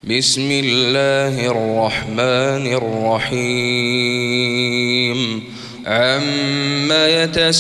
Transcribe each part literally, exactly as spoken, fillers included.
بسم الله الرحمن الرحيم عما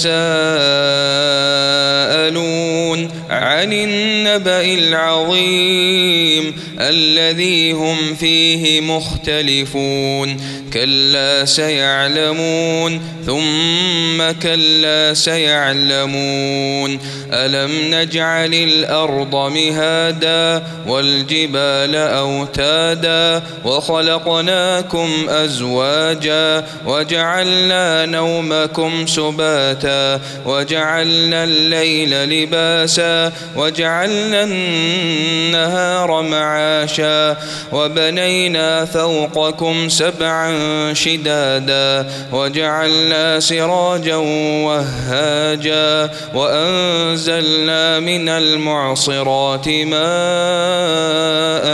يتساءلون عن النبأ العظيم الذي هم فيه مختلفون كلا سيعلمون ثم كلا سيعلمون ألم نجعل الأرض مهادا والجبال أوتادا وخلقناكم أزواجا وجعلنا نومكم سباتا وجعلنا الليل لباسا وجعلنا النهار معاشا وبنينا فوقكم سبعا شدادا وجعلنا سراجا وهاجا وأنزلنا من المعصرات ماء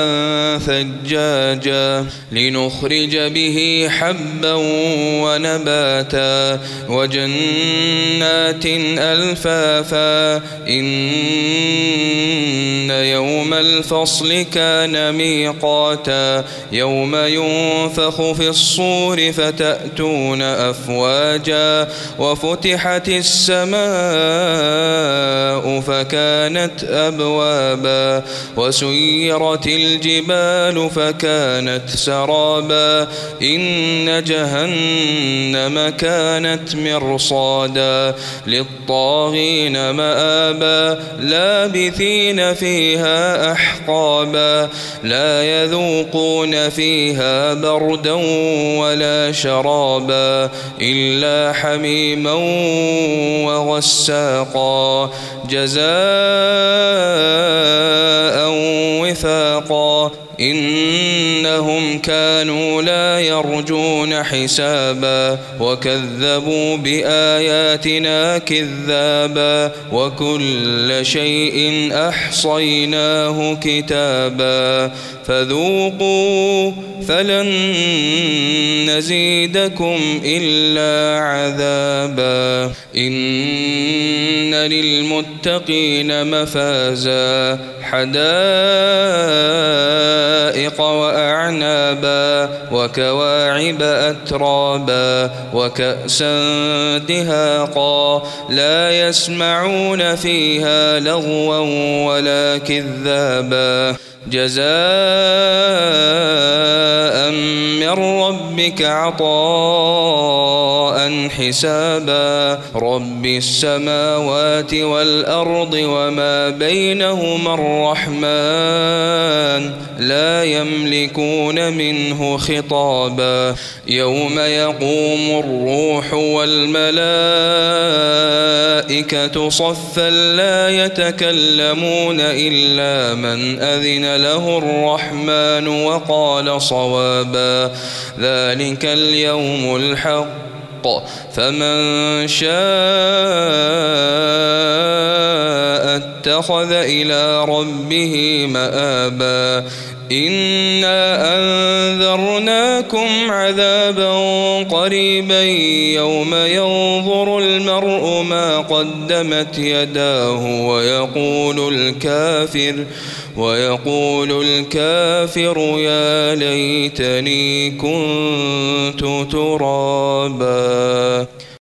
ثجاجا لنخرج به حبا ونباتا وجنات ألفافا إن يوم الفصل كان ميقاتا يوم ينفخ في الصور فتأتون أفواجا وفتحت السماء فكانت أبوابا وسيرت الجبال فكانت سرابا إن جهنم كانت مرصادا للطاغين مآبا لابثين فيها أحقابا لا يذوقون فيها بردا ولا شرابا إلا حميما وغساقا جزاء وفاقا إنهم كانوا لا يرجون حسابا وكذبوا بآياتنا كذابا وكل شيء أحصيناه كتابا فذوقوا فلن نزيدكم إلا عذابا إن للمتقين مفازا حدائق وأعنابا وكواعب أترابا وكأسا دهاقا لا يسمعون فيها لغوا ولا كذابا جزاء من ربك عطاء حسابا رب السماوات والأرض وما بينهما الرحمن لا يملكون منه خطابا يوم يقوم الروح والملائكة صفا لا يتكلمون إلا من أذن له الرحمن وقال صوابا ذلك اليوم الحق فمن شاء اتخذ إلى ربه مآبا إنا أنذرناكم عذابا قريبا يوم ينظر المرء ما قدمت يداه ويقول الكافر ويقول الكافر يا ليتني كنت ترابا.